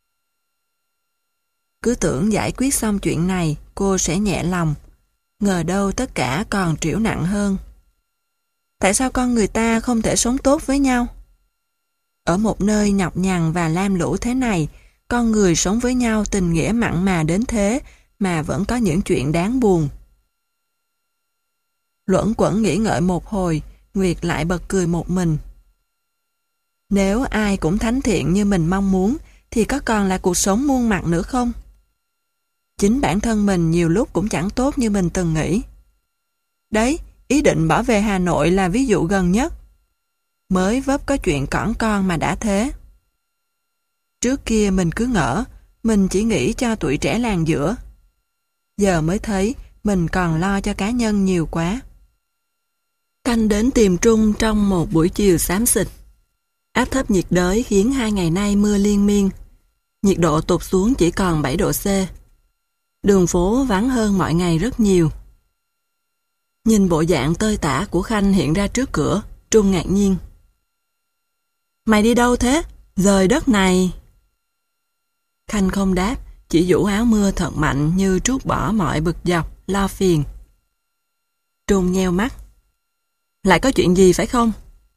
Cứ tưởng giải quyết xong chuyện này, cô sẽ nhẹ lòng. Ngờ đâu tất cả còn trĩu nặng hơn. Tại sao con người ta không thể sống tốt với nhau? Ở một nơi nhọc nhằn và lam lũ thế này, con người sống với nhau tình nghĩa mặn mà đến thế mà vẫn có những chuyện đáng buồn. Luẩn quẩn nghĩ ngợi một hồi, Nguyệt lại bật cười một mình. Nếu ai cũng thánh thiện như mình mong muốn, thì có còn là cuộc sống muôn mặt nữa không? Chính bản thân mình nhiều lúc cũng chẳng tốt như mình từng nghĩ. Đấy, ý định bỏ về Hà Nội là ví dụ gần nhất. Mới vấp có chuyện cỏn con mà đã thế. Trước kia mình cứ ngỡ, mình chỉ nghĩ cho tuổi trẻ làng giữa. Giờ mới thấy mình còn lo cho cá nhân nhiều quá. Khanh đến tìm Trung trong một buổi chiều xám xịt. Áp thấp nhiệt đới khiến hai ngày nay mưa liên miên. Nhiệt độ tụt xuống chỉ còn bảy độ C. Đường phố vắng hơn mọi ngày rất nhiều. Nhìn bộ dạng tơi tả của Khanh hiện ra trước cửa, Trung ngạc nhiên. Mày đi đâu thế? Rời đất này. Khanh không đáp, chỉ giũ áo mưa thật mạnh như trút bỏ mọi bực dọc, lo phiền. Trung nheo mắt. Lại có chuyện gì phải không?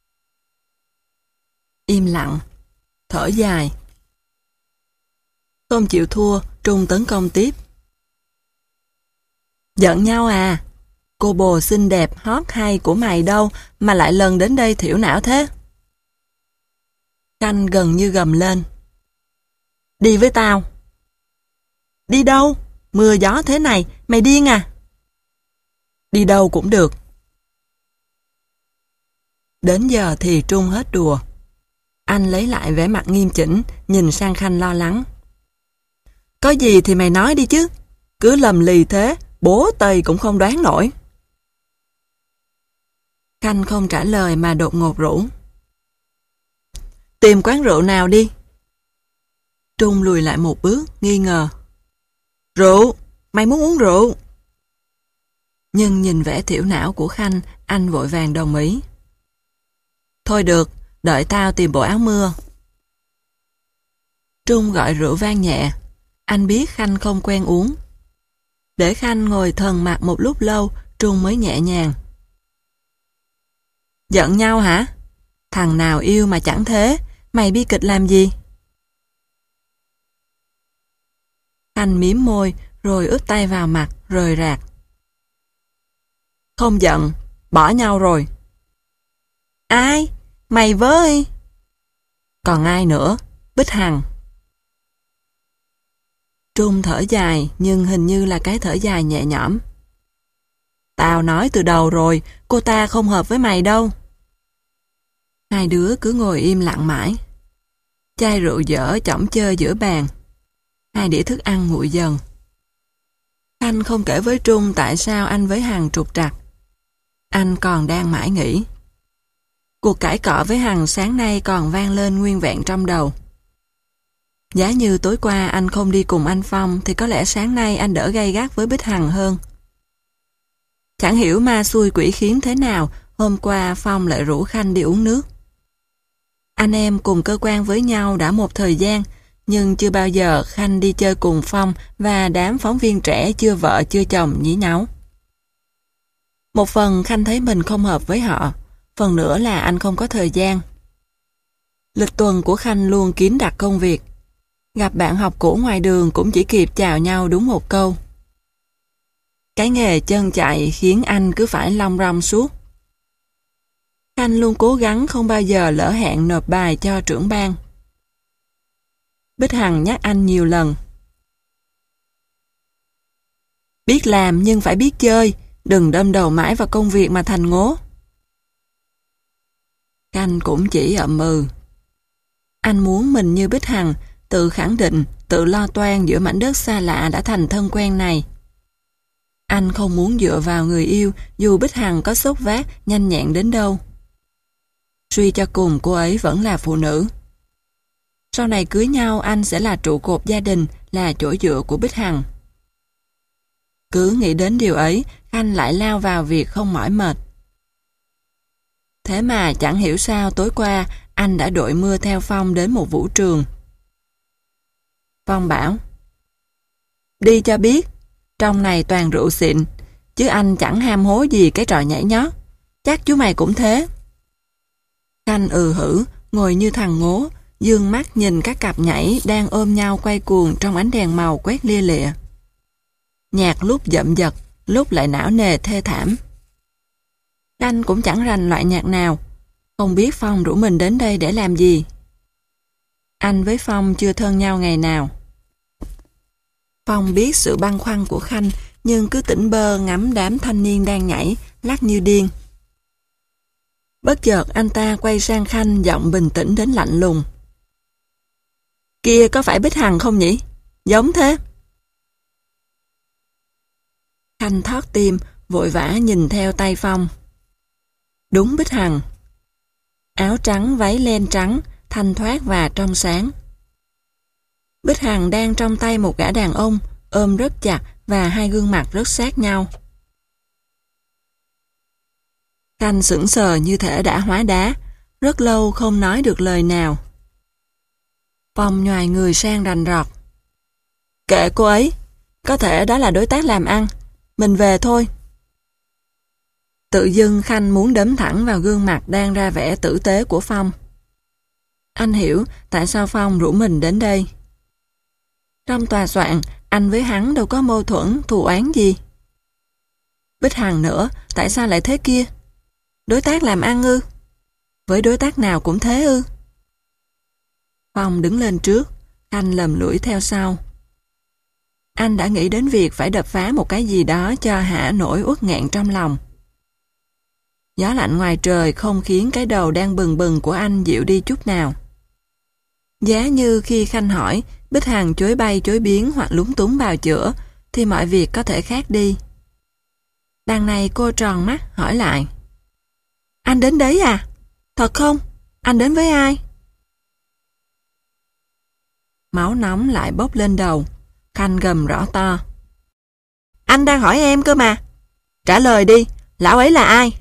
Im lặng, thở dài. Không chịu thua, Trung tấn công tiếp. Giận nhau à? Cô bồ xinh đẹp hot hay của mày đâu mà lại lần đến đây thiểu não thế? Khanh gần như gầm lên. Đi với tao. Đi đâu? Mưa gió thế này, mày điên à? Đi đâu cũng được. Đến giờ thì Trung hết đùa. Anh lấy lại vẻ mặt nghiêm chỉnh, nhìn sang Khanh lo lắng. Có gì thì mày nói đi chứ. Cứ lầm lì thế, bố Tây cũng không đoán nổi. Khanh không trả lời mà đột ngột rủ. Tìm quán rượu nào đi. Trung lùi lại một bước, nghi ngờ. Rượu? Mày muốn uống rượu? Nhưng nhìn vẻ thiểu não của Khanh, anh vội vàng đồng ý. Thôi được, đợi tao tìm bộ áo mưa. Trung gọi rượu vang nhẹ. Anh biết Khanh không quen uống. Để Khanh ngồi thần mặt một lúc lâu, Trung mới nhẹ nhàng. Giận nhau hả? Thằng nào yêu mà chẳng thế, mày bi kịch làm gì? Khanh miếm môi, rồi ướp tay vào mặt, rời rạc. Không giận, bỏ nhau rồi. Ai? Mày với? Còn ai nữa? Bích Hằng. Trung thở dài, nhưng hình như là cái thở dài nhẹ nhõm. Tao nói từ đầu rồi, cô ta không hợp với mày đâu. Hai đứa cứ ngồi im lặng mãi. Chai rượu dở chỏng chơi giữa bàn. Hai đĩa thức ăn nguội dần. Khanh không kể với Trung tại sao anh với Hằng trục trặc. Anh còn đang mãi nghĩ. Cuộc cãi cọ với Hằng sáng nay còn vang lên nguyên vẹn trong đầu. Giá như tối qua anh không đi cùng anh Phong thì có lẽ sáng nay anh đỡ gay gắt với Bích Hằng hơn. Chẳng hiểu ma xui quỷ khiến thế nào, hôm qua Phong lại rủ Khanh đi uống nước. Anh em cùng cơ quan với nhau đã một thời gian, nhưng chưa bao giờ Khanh đi chơi cùng Phong và đám phóng viên trẻ chưa vợ chưa chồng nhí nháo. Một phần Khanh thấy mình không hợp với họ, phần nữa là anh không có thời gian. Lịch tuần của Khanh luôn kín đặc công việc. Gặp bạn học cũ ngoài đường cũng chỉ kịp chào nhau đúng một câu. Cái nghề chân chạy khiến anh cứ phải long rong suốt. Khanh luôn cố gắng không bao giờ lỡ hẹn nộp bài cho trưởng ban. Bích Hằng nhắc anh nhiều lần. Biết làm nhưng phải biết chơi, đừng đâm đầu mãi vào công việc mà thành ngố. Khanh cũng chỉ ậm ừ. Anh muốn mình như Bích Hằng, tự khẳng định, tự lo toan giữa mảnh đất xa lạ đã thành thân quen này. Anh không muốn dựa vào người yêu dù Bích Hằng có sốt vác, nhanh nhẹn đến đâu. Suy cho cùng cô ấy vẫn là phụ nữ. Sau này cưới nhau anh sẽ là trụ cột gia đình, là chỗ dựa của Bích Hằng. Cứ nghĩ đến điều ấy, Khanh lại lao vào việc không mỏi mệt. Thế mà chẳng hiểu sao tối qua anh đã đội mưa theo Phong đến một vũ trường. Phong bảo: Đi cho biết, trong này toàn rượu xịn, chứ anh chẳng ham hố gì cái trò nhảy nhót. Chắc chú mày cũng thế. Khanh ừ hử, ngồi như thằng ngố, dương mắt nhìn các cặp nhảy đang ôm nhau quay cuồng trong ánh đèn màu quét lia lịa. Nhạc lúc dậm dật, lúc lại não nề thê thảm. Khanh cũng chẳng rành loại nhạc nào, không biết Phong rủ mình đến đây để làm gì. Anh với Phong chưa thân nhau ngày nào. Phong biết sự băn khoăn của Khanh, nhưng cứ tỉnh bơ ngắm đám thanh niên đang nhảy, lắc như điên. Bất chợt anh ta quay sang Khanh, giọng bình tĩnh đến lạnh lùng. Kia có phải Bích Hằng không nhỉ? Giống thế. Khanh thót tim, vội vã nhìn theo tay Phong. Đúng Bích Hằng. Áo trắng, váy len trắng, thanh thoát và trong sáng. Bích Hằng đang trong tay một gã đàn ông, ôm rất chặt và hai gương mặt rất sát nhau. Khanh sững sờ như thể đã hóa đá, rất lâu không nói được lời nào. Phong nhoài người sang rành rọt. Kệ cô ấy, có thể đó là đối tác làm ăn, mình về thôi. Tự dưng Khanh muốn đấm thẳng vào gương mặt đang ra vẻ tử tế của Phong. Anh hiểu tại sao Phong rủ mình đến đây. Trong tòa soạn, anh với hắn đâu có mâu thuẫn, thù oán gì. Bích Hằng nữa, tại sao lại thế kia? Đối tác làm ăn ư? Với đối tác nào cũng thế ư? Phong đứng lên trước, Khanh lầm lũi theo sau. Anh đã nghĩ đến việc phải đập phá một cái gì đó cho hả nỗi uất nghẹn trong lòng. Gió lạnh ngoài trời không khiến cái đầu đang bừng bừng của anh dịu đi chút nào. Giá như khi Khanh hỏi, Bích Hằng chối bay chối biến hoặc lúng túng bào chữa, thì mọi việc có thể khác đi. Đằng này cô tròn mắt hỏi lại. Anh đến đấy à? Thật không? Anh đến với ai? Máu nóng lại bốc lên đầu. Khanh gầm rõ to. Anh đang hỏi em cơ mà. Trả lời đi, lão ấy là ai?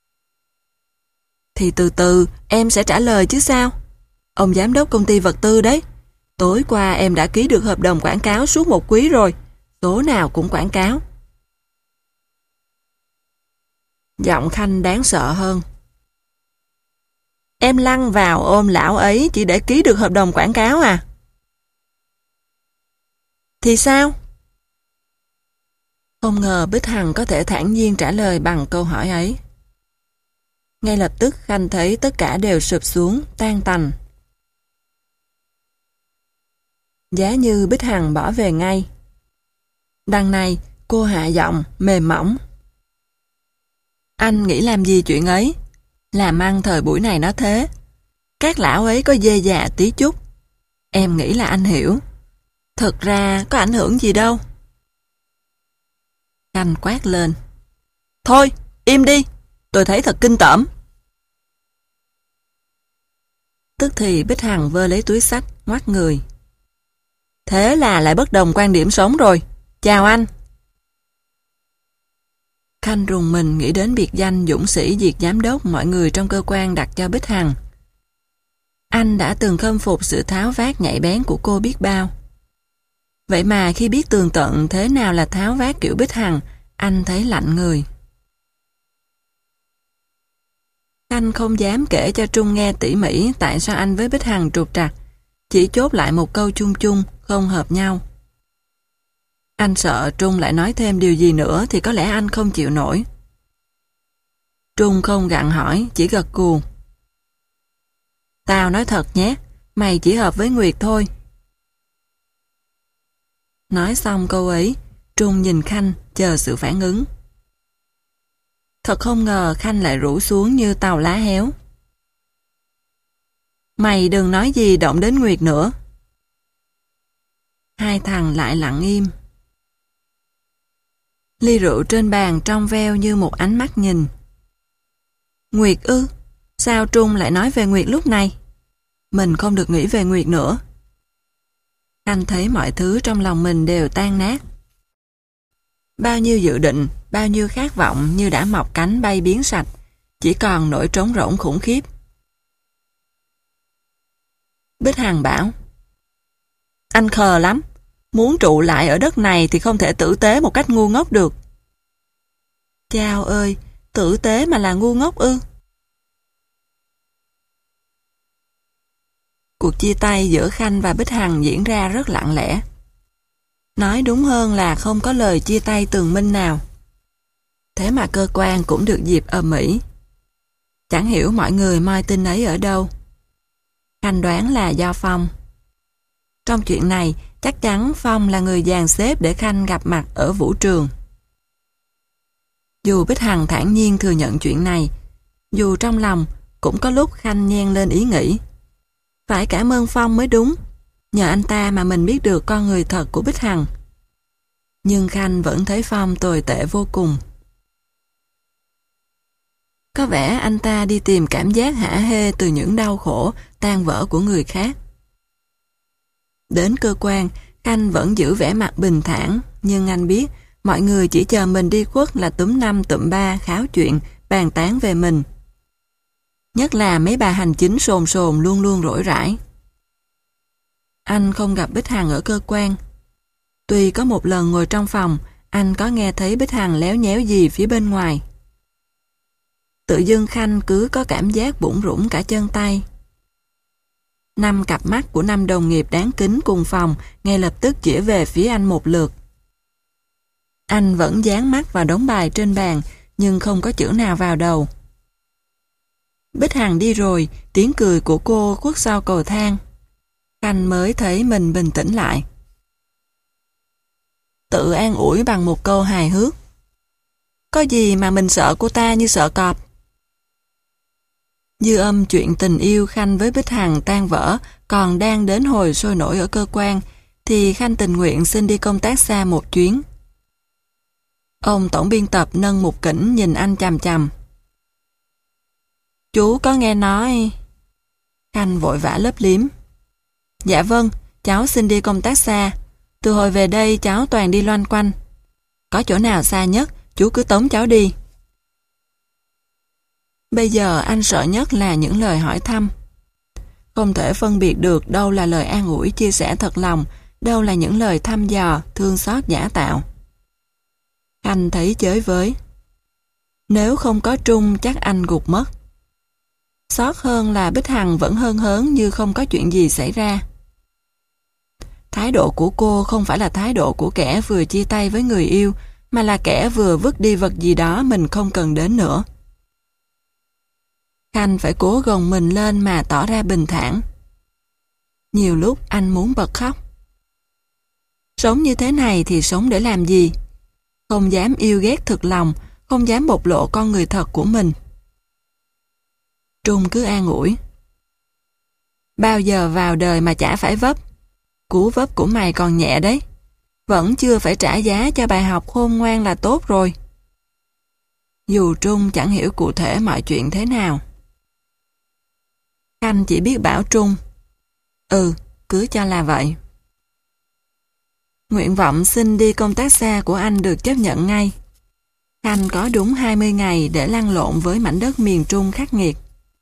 Thì từ từ em sẽ trả lời chứ sao. Ông giám đốc công ty vật tư đấy. Tối qua em đã ký được hợp đồng quảng cáo suốt một quý rồi. Số nào cũng quảng cáo. Giọng Khanh đáng sợ hơn. Em lăn vào ôm lão ấy chỉ để ký được hợp đồng quảng cáo à? Thì sao? Không ngờ Bích Hằng có thể thản nhiên trả lời bằng câu hỏi ấy. Ngay lập tức Khanh thấy tất cả đều sụp xuống, tan tành. Giá như Bích Hằng bỏ về ngay. Đằng này, cô hạ giọng, mềm mỏng. Anh nghĩ làm gì chuyện ấy? Làm ăn thời buổi này nó thế. Các lão ấy có dê già tí chút. Em nghĩ là anh hiểu. Thật ra có ảnh hưởng gì đâu. Khanh quát lên. Thôi, im đi. Tôi thấy thật kinh tởm. Tức thì Bích Hằng vơ lấy túi xách, ngoắt người. Thế là lại bất đồng quan điểm sống rồi. Chào anh. Khanh rùng mình nghĩ đến biệt danh dũng sĩ diệt giám đốc mọi người trong cơ quan đặt cho Bích Hằng. Anh đã từng khâm phục sự tháo vát nhạy bén của cô biết bao. Vậy mà khi biết tường tận thế nào là tháo vát kiểu Bích Hằng, anh thấy lạnh người. Khanh không dám kể cho Trung nghe tỉ mỉ tại sao anh với Bích Hằng trục trặc, chỉ chốt lại một câu chung chung, không hợp nhau. Anh sợ Trung lại nói thêm điều gì nữa thì có lẽ anh không chịu nổi. Trung không gặng hỏi, chỉ gật gù. Tao nói thật nhé, mày chỉ hợp với Nguyệt thôi. Nói xong câu ấy, Trung nhìn Khanh chờ sự phản ứng. Thật không ngờ Khanh lại rủ xuống như tàu lá héo. Mày đừng nói gì động đến Nguyệt nữa. Hai thằng lại lặng im. Ly rượu trên bàn trong veo như một ánh mắt nhìn. Nguyệt ư? Sao Trung lại nói về Nguyệt lúc này? Mình không được nghĩ về Nguyệt nữa. Anh thấy mọi thứ trong lòng mình đều tan nát. Bao nhiêu dự định, bao nhiêu khát vọng như đã mọc cánh bay biến sạch, chỉ còn nỗi trống rỗng khủng khiếp. Bích Hằng bảo, anh khờ lắm, muốn trụ lại ở đất này thì không thể tử tế một cách ngu ngốc được. Chao ơi, tử tế mà là ngu ngốc ư? Cuộc chia tay giữa Khanh và Bích Hằng diễn ra rất lặng lẽ. Nói đúng hơn là không có lời chia tay tường minh nào. thế mà cơ quan cũng được dịp ầm ĩ. Chẳng hiểu mọi người moi tin ấy ở đâu. Khanh đoán là do Phong. Trong chuyện này, chắc chắn Phong là người dàn xếp để Khanh gặp mặt ở vũ trường. Dù Bích Hằng thản nhiên thừa nhận chuyện này, dù trong lòng cũng có lúc Khanh nhen lên ý nghĩ. Phải cảm ơn Phong mới đúng, nhờ anh ta mà mình biết được con người thật của Bích Hằng. Nhưng Khanh vẫn thấy Phong tồi tệ vô cùng. Có vẻ anh ta đi tìm cảm giác hả hê từ những đau khổ, tan vỡ của người khác. Đến cơ quan, Khanh vẫn giữ vẻ mặt bình thản, nhưng anh biết mọi người chỉ chờ mình đi khuất là túm năm tụm ba kháo chuyện, bàn tán về mình. Nhất là mấy bà hành chính sồn sồn luôn luôn rỗi rãi. Anh không gặp Bích Hằng ở cơ quan. Tuy có một lần ngồi trong phòng, anh có nghe thấy Bích Hằng léo nhéo gì phía bên ngoài. Tự dưng Khanh cứ có cảm giác bủn rủn cả chân tay. Năm cặp mắt của năm đồng nghiệp đáng kính cùng phòng ngay lập tức chĩa về phía anh một lượt. Anh vẫn dán mắt vào đống bài trên bàn, nhưng không có chữ nào vào đầu. Bích Hằng đi rồi, tiếng cười của cô khuất sau cầu thang. Khanh mới thấy mình bình tĩnh lại. Tự an ủi bằng một câu hài hước. Có gì mà mình sợ cô ta như sợ cọp. Dư âm chuyện tình yêu Khanh với Bích Hằng tan vỡ còn đang đến hồi sôi nổi ở cơ quan, thì Khanh tình nguyện xin đi công tác xa một chuyến. Ông tổng biên tập nâng một kỉnh nhìn anh chằm chằm. Chú có nghe nói... Khanh vội vã lấp liếm. Dạ vâng, cháu xin đi công tác xa. Từ hồi về đây cháu toàn đi loanh quanh. Có chỗ nào xa nhất, chú cứ tống cháu đi. Bây giờ anh sợ nhất là những lời hỏi thăm. Không thể phân biệt được đâu là lời an ủi chia sẻ thật lòng, đâu là những lời thăm dò, thương xót giả tạo. Anh thấy chới với. Nếu không có Trung chắc anh gục mất. Xót hơn là Bích Hằng vẫn hơn hớn như không có chuyện gì xảy ra. Thái độ của cô không phải là thái độ của kẻ vừa chia tay với người yêu, mà là kẻ vừa vứt đi vật gì đó mình không cần đến nữa. Khanh phải cố gồng mình lên mà tỏ ra bình thản. Nhiều lúc anh muốn bật khóc. Sống như thế này thì sống để làm gì? Không dám yêu ghét thực lòng, không dám bộc lộ con người thật của mình. Trung cứ an ủi. Bao giờ vào đời mà chả phải vấp. Cú vấp của mày còn nhẹ đấy. Vẫn chưa phải trả giá cho bài học khôn ngoan là tốt rồi. Dù Trung chẳng hiểu cụ thể mọi chuyện thế nào. Khanh chỉ biết bảo Trung. Ừ, cứ cho là vậy. Nguyện vọng xin đi công tác xa của anh được chấp nhận ngay. Khanh có đúng hai mươi ngày để lăn lộn với mảnh đất miền Trung khắc nghiệt.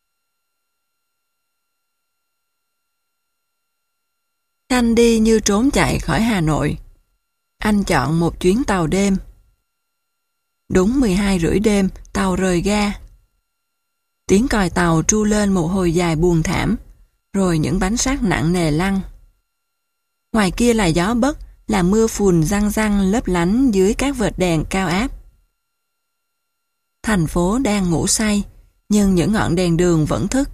Khanh đi như trốn chạy khỏi Hà Nội. Anh chọn một chuyến tàu đêm. Đúng mười hai rưỡi đêm, tàu rời ga. Tiếng còi tàu tru lên một hồi dài buồn thảm, rồi những bánh sắt nặng nề lăn. Ngoài kia là gió bấc, là mưa phùn răng răng lấp lánh dưới các vệt đèn cao áp. Thành phố đang ngủ say, nhưng những ngọn đèn đường vẫn thức.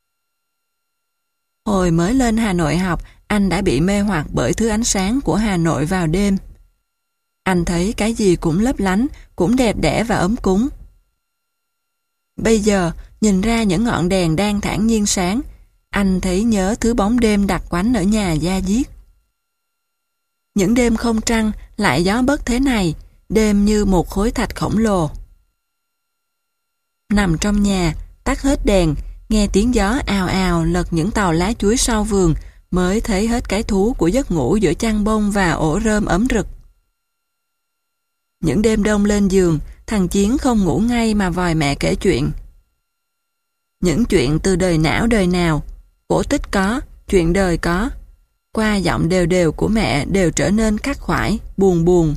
Hồi mới lên Hà Nội học, anh đã bị mê hoặc bởi thứ ánh sáng của Hà Nội vào đêm. Anh thấy cái gì cũng lấp lánh, cũng đẹp đẽ và ấm cúng. Bây giờ, nhìn ra những ngọn đèn đang thản nhiên sáng, anh thấy nhớ thứ bóng đêm đặc quánh ở nhà da diết. Những đêm không trăng, lại gió bấc thế này, đêm như một khối thạch khổng lồ. Nằm trong nhà, tắt hết đèn, nghe tiếng gió ào ào lật những tàu lá chuối sau vườn, mới thấy hết cái thú của giấc ngủ giữa chăn bông và ổ rơm ấm rực. Những đêm đông lên giường, thằng Chiến không ngủ ngay mà vòi mẹ kể chuyện. Những chuyện từ đời não đời nào, cổ tích có, chuyện đời có, qua giọng đều đều của mẹ đều trở nên khắc khoải, buồn buồn.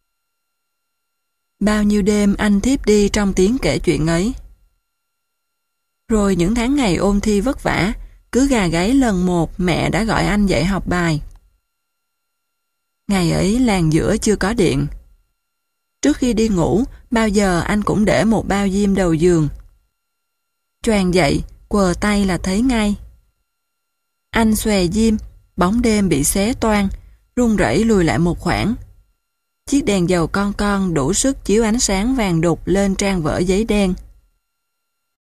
Bao nhiêu đêm anh thiếp đi trong tiếng kể chuyện ấy. Rồi những tháng ngày ôn thi vất vả, cứ gà gáy lần một mẹ đã gọi anh dậy học bài. Ngày ấy làng giữa chưa có điện. Trước khi đi ngủ, bao giờ anh cũng để một bao diêm đầu giường. Choàng dậy, quờ tay là thấy ngay. Anh xòe diêm, bóng đêm bị xé toang, run rẩy lùi lại một khoảng. Chiếc đèn dầu con con đủ sức chiếu ánh sáng vàng đục lên trang vở giấy đen.